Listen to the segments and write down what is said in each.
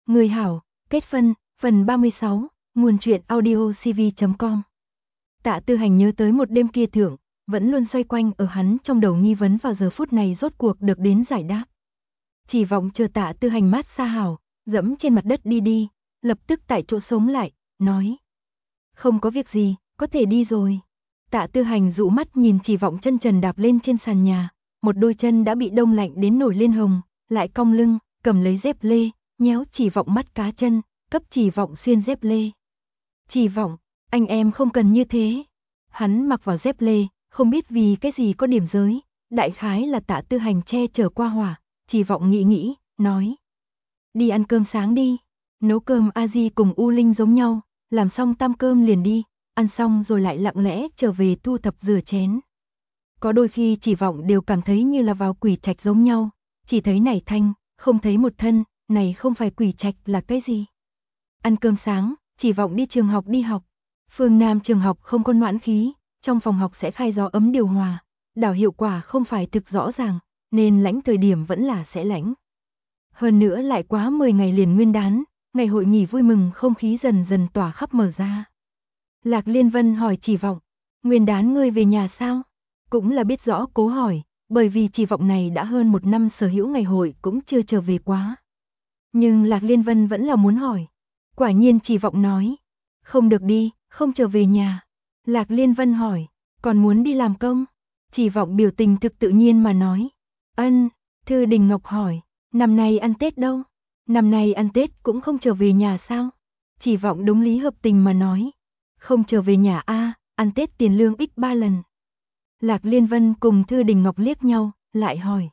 Người hảo, kết phân, phần 36, nguồn truyện audio cv.com. Tạ Tư Hành nhớ tới một đêm kia thượng, vẫn luôn xoay quanh ở hắn trong đầu nghi vấn vào giờ phút này rốt cuộc được đến giải đáp. Chỉ vọng chờ Tạ Tư Hành mát xa hảo, dẫm trên mặt đất đi, lập tức tại chỗ sống lại, nói. Không có việc gì, có thể đi rồi. Tạ Tư Hành dụ mắt nhìn Chỉ Vọng chân trần đạp lên trên sàn nhà, một đôi chân đã bị đông lạnh đến nổi lên hồng, lại cong lưng, cầm lấy dép lê, nhéo Chỉ Vọng mắt cá chân, cấp Chỉ Vọng xuyên dép lê. Chỉ Vọng, anh em không cần như thế. Hắn mặc vào dép lê, không biết vì cái gì có điểm giới, đại khái là Tạ Tư Hành che chở qua hỏa, Chỉ Vọng nghĩ, nói. Đi ăn cơm sáng đi, nấu cơm a di cùng U Linh giống nhau, làm xong tam cơm liền đi, ăn xong rồi lại lặng lẽ trở về thu thập rửa chén. Có đôi khi Chỉ Vọng đều cảm thấy như là vào quỷ trạch giống nhau, chỉ thấy nảy thanh, không thấy một thân, này không phải quỷ trạch là cái gì. Ăn cơm sáng, Chỉ Vọng đi trường học đi học. Phương Nam trường học không có noãn khí, trong phòng học sẽ khai gió ấm điều hòa, đảo hiệu quả không phải thực rõ ràng, nên lãnh thời điểm vẫn là sẽ lãnh. Hơn nữa lại quá 10 ngày liền nguyên đán, ngày hội nghỉ vui mừng không khí dần dần tỏa khắp mở ra. Lạc Liên Vân hỏi Chỉ Vọng, nguyên đán ngươi về nhà sao? Cũng là biết rõ cố hỏi, bởi vì Chỉ Vọng này đã hơn một năm sở hữu ngày hội cũng chưa trở về quá. Nhưng Lạc Liên Vân vẫn là muốn hỏi. Quả nhiên Chỉ Vọng nói, không được đi, không trở về nhà. Lạc Liên Vân hỏi, còn muốn đi làm công? Chỉ Vọng biểu tình thực tự nhiên mà nói, ân. Thư Đình Ngọc hỏi, năm nay ăn Tết đâu? Năm nay ăn Tết cũng không trở về nhà sao? Chỉ Vọng đúng lý hợp tình mà nói, không trở về nhà a, ăn Tết tiền lương x3 lần. Lạc Liên Vân cùng Thư Đình Ngọc liếc nhau, lại hỏi,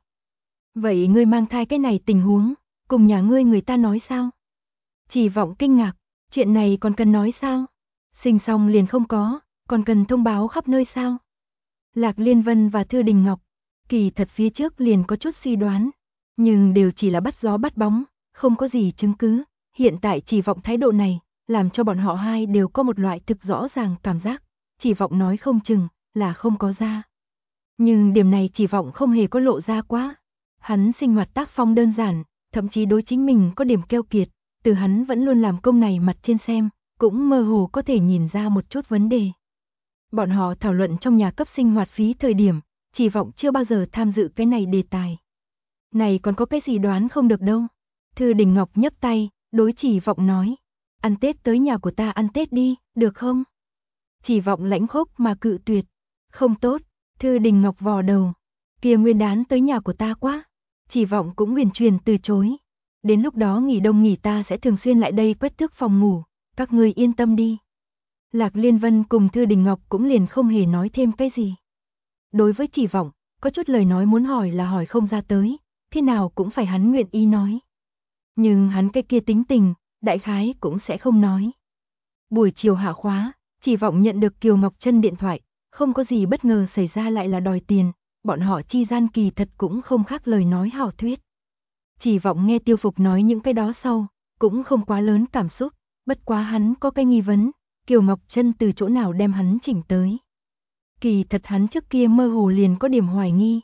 vậy ngươi mang thai cái này tình huống, cùng nhà ngươi người ta nói sao? Chỉ Vọng kinh ngạc, chuyện này còn cần nói sao? Sinh xong liền không có, còn cần thông báo khắp nơi sao? Lạc Liên Vân và Thư Đình Ngọc, kỳ thật phía trước liền có chút suy đoán, nhưng đều chỉ là bắt gió bắt bóng, không có gì chứng cứ. Hiện tại Chỉ Vọng thái độ này, làm cho bọn họ hai đều có một loại thực rõ ràng cảm giác, Chỉ Vọng nói không chừng là không có ra. Nhưng điểm này Chỉ Vọng không hề có lộ ra quá. Hắn sinh hoạt tác phong đơn giản, thậm chí đối chính mình có điểm keo kiệt, từ hắn vẫn luôn làm công này mặt trên xem, cũng mơ hồ có thể nhìn ra một chút vấn đề. Bọn họ thảo luận trong nhà cấp sinh hoạt phí thời điểm, Chỉ Vọng chưa bao giờ tham dự cái này đề tài. Này còn có cái gì đoán không được đâu. Thư Đình Ngọc nhấc tay, đối Chỉ Vọng nói, ăn Tết tới nhà của ta ăn Tết đi, được không? Chỉ Vọng lãnh khốc mà cự tuyệt, không tốt. Thư Đình Ngọc vò đầu, kia nguyên đán tới nhà của ta quá. Chỉ Vọng cũng huyền truyền từ chối. Đến lúc đó nghỉ đông nghỉ ta sẽ thường xuyên lại đây quét tước phòng ngủ, các ngươi yên tâm đi. Lạc Liên Vân cùng Thư Đình Ngọc cũng liền không hề nói thêm cái gì. Đối với Chỉ Vọng, có chút lời nói muốn hỏi là hỏi không ra tới, thế nào cũng phải hắn nguyện ý nói. Nhưng hắn cái kia tính tình, đại khái cũng sẽ không nói. Buổi chiều hạ khóa, Chỉ Vọng nhận được Kiều Ngọc Trân điện thoại, không có gì bất ngờ xảy ra lại là đòi tiền, bọn họ chi gian kỳ thật cũng không khác lời nói hảo thuyết. Chỉ Vọng nghe Tiêu Phục nói những cái đó sau, cũng không quá lớn cảm xúc, bất quá hắn có cái nghi vấn, Kiều Ngọc Trân từ chỗ nào đem hắn chỉnh tới. Kỳ thật hắn trước kia mơ hồ liền có điểm hoài nghi.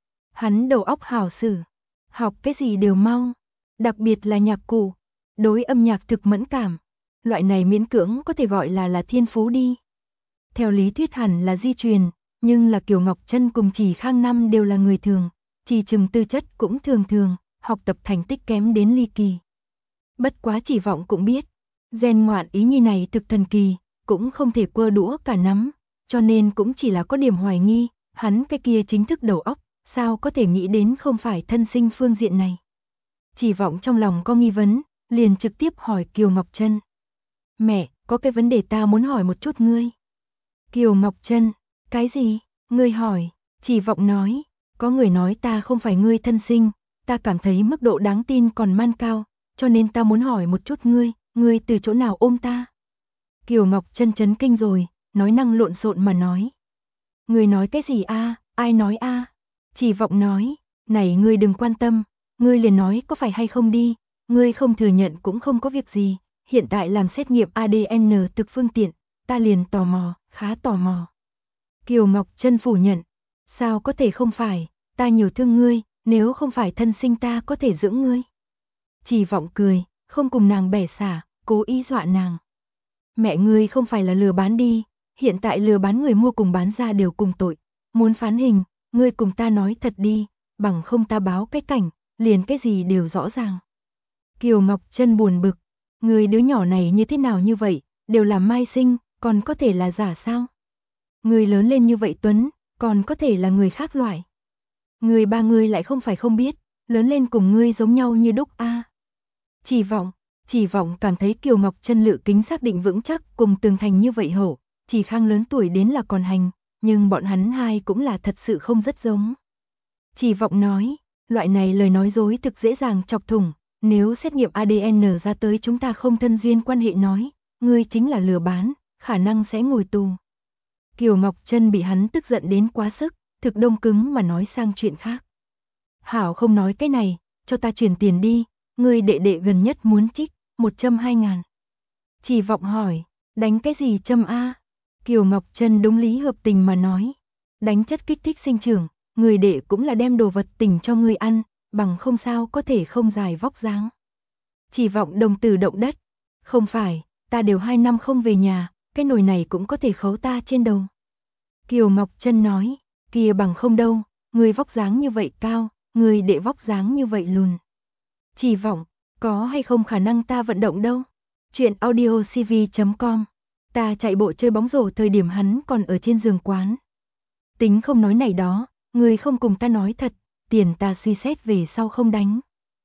Hắn đầu óc hảo sử, học cái gì đều mau, đặc biệt là nhạc cụ, đối âm nhạc thực mẫn cảm, loại này miễn cưỡng có thể gọi là thiên phú đi. Theo lý thuyết hẳn là di truyền, nhưng là Kiều Ngọc Trân cùng Chỉ Khang Năm đều là người thường, Chỉ Trừng tư chất cũng thường, học tập thành tích kém đến ly kỳ. Bất quá Chỉ Vọng cũng biết, gen ngoạn ý nhi này thực thần kỳ, cũng không thể quơ đũa cả nắm, cho nên cũng chỉ là có điểm hoài nghi, hắn cái kia chính thức đầu óc, sao có thể nghĩ đến không phải thân sinh phương diện này. Chỉ Vọng trong lòng có nghi vấn, liền trực tiếp hỏi Kiều Ngọc Trân. Mẹ, có cái vấn đề ta muốn hỏi một chút ngươi. Kiều Ngọc Trân, cái gì? Ngươi hỏi. Chỉ Vọng nói, có người nói ta không phải ngươi thân sinh, ta cảm thấy mức độ đáng tin còn man cao, cho nên ta muốn hỏi một chút ngươi từ chỗ nào ôm ta? Kiều Ngọc Trân chấn kinh rồi, nói năng lộn xộn mà nói. Ngươi nói cái gì a? Ai nói a? Chỉ Vọng nói, này ngươi đừng quan tâm, ngươi liền nói có phải hay không đi, ngươi không thừa nhận cũng không có việc gì, hiện tại làm xét nghiệm ADN thực phương tiện, ta liền tò mò, khá tò mò. Kiều Ngọc Trân phủ nhận, sao có thể không phải, ta nhiều thương ngươi, nếu không phải thân sinh ta có thể dưỡng ngươi. Chỉ Vọng cười, không cùng nàng bẻ xả, cố ý dọa nàng. Mẹ ngươi không phải là lừa bán đi, hiện tại lừa bán người mua cùng bán ra đều cùng tội. Muốn phán hình, ngươi cùng ta nói thật đi, bằng không ta báo cái cảnh, liền cái gì đều rõ ràng. Kiều Ngọc Trân buồn bực, người đứa nhỏ này như thế nào như vậy, đều là mai sinh, còn có thể là giả sao? Người lớn lên như vậy Tuấn, còn có thể là người khác loại. Người ba người lại không phải không biết, lớn lên cùng ngươi giống nhau như đúc a. Chỉ vọng cảm thấy Kiều Ngọc Trân lự kính xác định vững chắc cùng Tường Thành như vậy hổ, Chỉ Khang lớn tuổi đến là còn hành, nhưng bọn hắn hai cũng là thật sự không rất giống. Chỉ vọng nói, loại này lời nói dối thực dễ dàng chọc thủng, nếu xét nghiệm ADN ra tới chúng ta không thân duyên quan hệ nói, ngươi chính là lừa bán, khả năng sẽ ngồi tù. Kiều Ngọc Trân bị hắn tức giận đến quá sức, thực đông cứng mà nói sang chuyện khác. Hảo không nói cái này, cho ta chuyển tiền đi, ngươi đệ đệ gần nhất muốn trích, 120.000. Chỉ vọng hỏi, đánh cái gì châm a? Kiều Ngọc Trân đúng lý hợp tình mà nói, đánh chất kích thích sinh trưởng, người đệ cũng là đem đồ vật tỉnh cho ngươi ăn, bằng không sao có thể không dài vóc dáng. Chỉ vọng đồng tử động đất, không phải, ta đều 2 năm không về nhà, cái nồi này cũng có thể khấu ta trên đầu. Kiều Ngọc Trân nói, kia bằng không đâu, người vóc dáng như vậy cao, người đệ vóc dáng như vậy lùn. Chỉ vọng, có hay không khả năng ta vận động đâu. Chuyện audiocv.com, ta chạy bộ chơi bóng rổ thời điểm hắn còn ở trên giường quán. Tính không nói này đó, người không cùng ta nói thật, tiền ta suy xét về sau không đánh.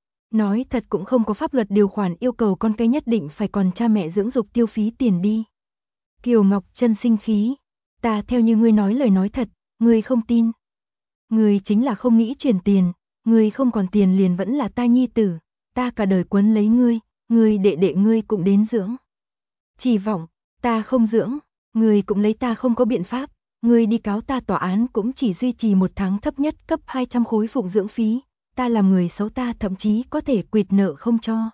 Nói thật cũng không có pháp luật điều khoản yêu cầu con cái nhất định phải còn cha mẹ dưỡng dục tiêu phí tiền đi. Kiều Ngọc Trân sinh khí, ta theo như ngươi nói lời nói thật, ngươi không tin. Ngươi chính là không nghĩ chuyển tiền, ngươi không còn tiền liền vẫn là ta nhi tử, ta cả đời quấn lấy ngươi đệ đệ ngươi cũng đến dưỡng. Chỉ vọng, ta không dưỡng, ngươi cũng lấy ta không có biện pháp, ngươi đi cáo ta tòa án cũng chỉ duy trì 1 tháng thấp nhất cấp 200 khối phụng dưỡng phí, ta làm người xấu ta thậm chí có thể quỵt nợ không cho.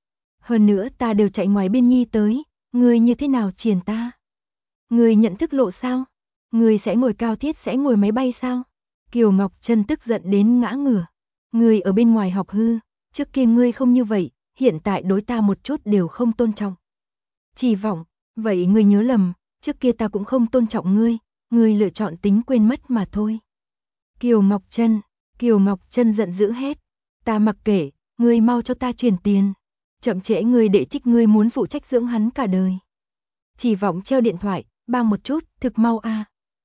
Hơn nữa ta đều chạy ngoài biên nhi tới, ngươi như thế nào triền ta? Ngươi nhận thức lộ sao? Ngươi sẽ ngồi cao thiết sẽ ngồi máy bay sao? Kiều Ngọc Trân tức giận đến ngã ngửa. Ngươi ở bên ngoài học hư, trước kia ngươi không như vậy, hiện tại đối ta một chút đều không tôn trọng. Chỉ vọng, vậy ngươi nhớ lầm, trước kia ta cũng không tôn trọng ngươi lựa chọn tính quên mất mà thôi. Kiều Ngọc Trân giận dữ hét, ta mặc kệ, ngươi mau cho ta chuyển tiền. Chậm trễ ngươi đệ trích ngươi muốn phụ trách dưỡng hắn cả đời. Chỉ vọng treo điện thoại, bang một chút, thực mau a.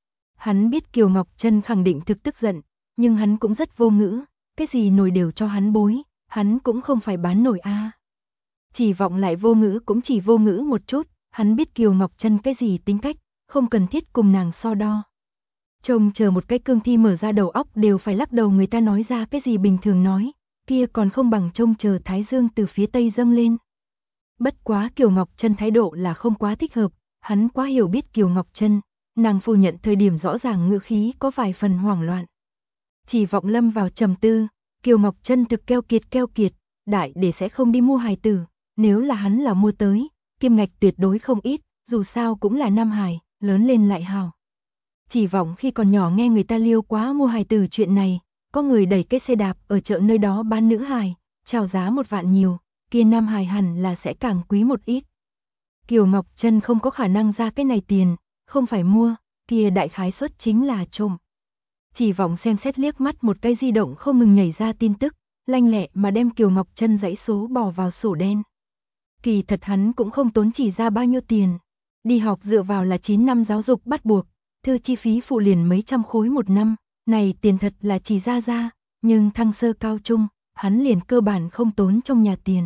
Hắn biết Kiều Ngọc Trân khẳng định thực tức giận, nhưng hắn cũng rất vô ngữ, cái gì nổi đều cho hắn bối, hắn cũng không phải bán nổi a. Chỉ vọng lại vô ngữ cũng chỉ vô ngữ một chút, hắn biết Kiều Ngọc Trân cái gì tính cách, không cần thiết cùng nàng so đo. Trông chờ một cái cương thi mở ra đầu óc đều phải lắc đầu người ta nói ra cái gì bình thường nói, kia còn không bằng trông chờ Thái Dương từ phía Tây dâng lên. Bất quá Kiều Ngọc Trân thái độ là không quá thích hợp, hắn quá hiểu biết Kiều Ngọc Trân, nàng phủ nhận thời điểm rõ ràng ngữ khí có vài phần hoảng loạn. Chỉ vọng lâm vào trầm tư, Kiều Ngọc Trân thực keo kiệt, đại để sẽ không đi mua hài tử, nếu là hắn là mua tới, kim ngạch tuyệt đối không ít, dù sao cũng là nam hài, lớn lên lại hào. Chỉ vọng khi còn nhỏ nghe người ta liêu quá mua hài tử chuyện này, có người đẩy cái xe đạp ở chợ nơi đó bán nữ hài, chào giá 1 vạn nhiều, kia nam hài hẳn là sẽ càng quý một ít. Kiều Ngọc Trân không có khả năng ra cái này tiền, không phải mua, kia đại khái suất chính là trộm. Chỉ vọng xem xét liếc mắt một cái di động không ngừng nhảy ra tin tức, lanh lẹ mà đem Kiều Ngọc Trân dãy số bỏ vào sổ đen. Kỳ thật hắn cũng không tốn chỉ ra bao nhiêu tiền, đi học dựa vào là 9 năm giáo dục bắt buộc, thư chi phí phụ liền mấy trăm khối 1 năm, này tiền thật là chỉ ra, nhưng thăng sơ cao trung, hắn liền cơ bản không tốn trong nhà tiền.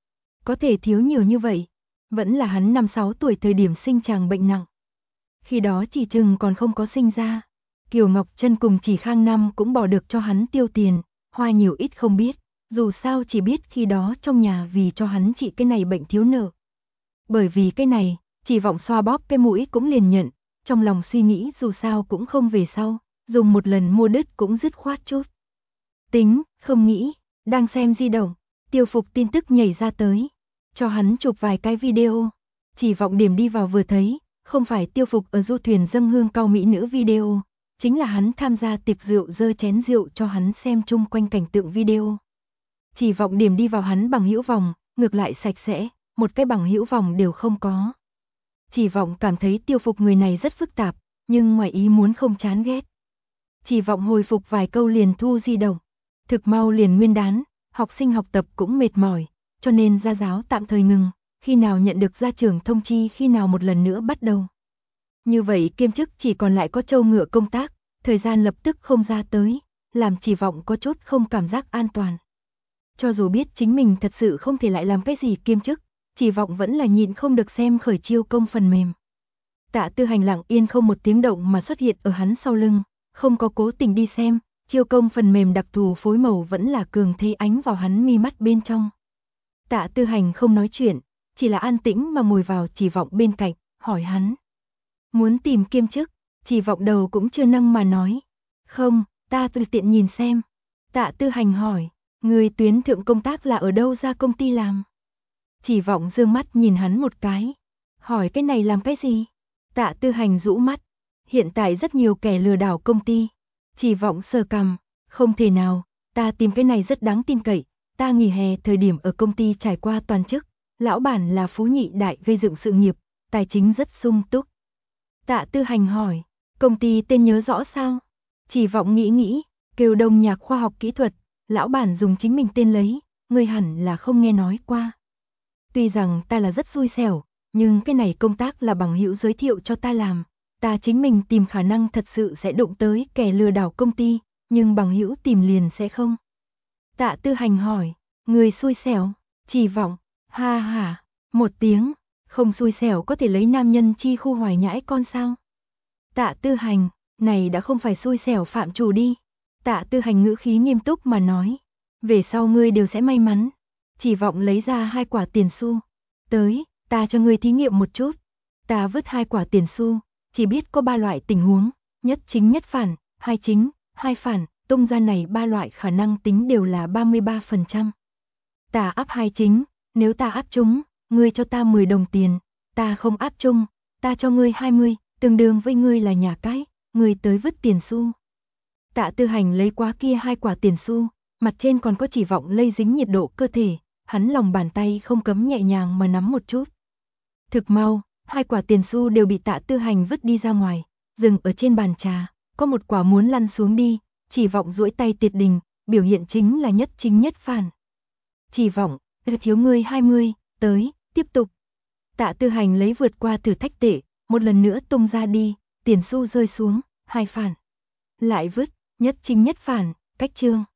Có thể thiếu nhiều như vậy, vẫn là hắn 5-6 tuổi thời điểm sinh chàng bệnh nặng. Khi đó chỉ chừng còn không có sinh ra, Kiều Ngọc Trân cùng Chỉ Khang năm cũng bỏ được cho hắn tiêu tiền, hoa nhiều ít không biết, dù sao chỉ biết khi đó trong nhà vì cho hắn trị cái này bệnh thiếu nợ. Bởi vì cái này, Chỉ vọng xoa bóp cái mũi cũng liền nhận, trong lòng suy nghĩ dù sao cũng không về sau, dùng một lần mua đứt cũng dứt khoát chút. Tính, không nghĩ, đang xem di động, Tiêu Phục tin tức nhảy ra tới, cho hắn chụp vài cái video. Chỉ vọng điểm đi vào vừa thấy, không phải Tiêu Phục ở du thuyền dâng hương cao mỹ nữ video, chính là hắn tham gia tiệc rượu dơ chén rượu cho hắn xem chung quanh cảnh tượng video. Chỉ vọng điểm đi vào hắn bằng hữu vòng, ngược lại sạch sẽ, một cái bằng hữu vòng đều không có. Chỉ Vọng cảm thấy Tiêu Phục người này rất phức tạp, nhưng ngoài ý muốn không chán ghét. Chỉ Vọng hồi phục vài câu liền thu di động. Thực mau liền nguyên đán, học sinh học tập cũng mệt mỏi, cho nên gia giáo tạm thời ngừng, khi nào nhận được gia trưởng thông chi khi nào một lần nữa bắt đầu. Như vậy kiêm chức chỉ còn lại có Châu Ngựa công tác, thời gian lập tức không ra tới, làm Chỉ Vọng có chút không cảm giác an toàn. Cho dù biết chính mình thật sự không thể lại làm cái gì kiêm chức, Chỉ Vọng vẫn là nhịn không được xem khởi chiêu công phần mềm. Tạ Tư Hành lặng yên không một tiếng động mà xuất hiện ở hắn sau lưng, không có cố tình đi xem, chiêu công phần mềm đặc thù phối màu vẫn là cường thế ánh vào hắn mi mắt bên trong. Tạ Tư Hành không nói chuyện, chỉ là an tĩnh mà ngồi vào Chỉ Vọng bên cạnh, hỏi hắn. Muốn tìm kiêm chức, Chỉ Vọng đầu cũng chưa nâng mà nói. Không, ta tùy tiện nhìn xem. Tạ Tư Hành hỏi, người tuyến thượng công tác là ở đâu ra công ty làm? Chỉ Vọng dương mắt nhìn hắn một cái. Hỏi cái này làm cái gì? Tạ Tư Hành rũ mắt. Hiện tại rất nhiều kẻ lừa đảo công ty. Chỉ Vọng sờ cằm. Không thể nào, ta tìm cái này rất đáng tin cậy. Ta nghỉ hè thời điểm ở công ty trải qua toàn chức. Lão bản là phú nhị đại gây dựng sự nghiệp, tài chính rất sung túc. Tạ Tư Hành hỏi, công ty tên nhớ rõ sao? Chỉ Vọng nghĩ, kêu Đông Nhạc khoa học kỹ thuật, lão bản dùng chính mình tên lấy, ngươi hẳn là không nghe nói qua. Tuy rằng ta là rất xui xẻo, nhưng cái này công tác là bằng hữu giới thiệu cho ta làm, ta chính mình tìm khả năng thật sự sẽ đụng tới kẻ lừa đảo công ty, nhưng bằng hữu tìm liền sẽ không. Tạ Tư Hành hỏi, người xui xẻo? Chỉ Vọng, ha ha, một tiếng, không xui xẻo có thể lấy nam nhân chi khu hoài nhãi con sao? Tạ Tư Hành, này đã không phải xui xẻo phạm chủ đi. Tạ Tư Hành ngữ khí nghiêm túc mà nói, về sau ngươi đều sẽ may mắn. Chỉ Vọng lấy ra 2 quả tiền xu. Tới, ta cho ngươi thí nghiệm một chút. Ta vứt 2 quả tiền xu, chỉ biết có 3 loại tình huống, nhất chính nhất phản, hai chính, hai phản, tung ra này 3 loại khả năng tính đều là 33%. Ta áp 2 chính, nếu ta áp trúng, ngươi cho ta 10 đồng tiền, ta không áp trúng, ta cho ngươi 20, tương đương với ngươi là nhà cái, ngươi tới vứt tiền xu. Tạ Tư Hành lấy quá kia 2 quả tiền xu, mặt trên còn có Chỉ Vọng lây dính nhiệt độ cơ thể, hắn lòng bàn tay không cấm nhẹ nhàng mà nắm một chút. Thực mau, 2 quả tiền xu đều bị Tạ Tư Hành vứt đi ra ngoài, dừng ở trên bàn trà, có một quả muốn lăn xuống đi, Chỉ Vọng duỗi tay tiệt đình, biểu hiện chính là nhất chính nhất phản. Chỉ Vọng, thiếu ngươi 20, tới, tiếp tục. Tạ Tư Hành lấy vượt qua thử thách tệ, một lần nữa tung ra đi, tiền xu rơi xuống, 2 phản. Lại vứt, nhất chính nhất phản, cách chương.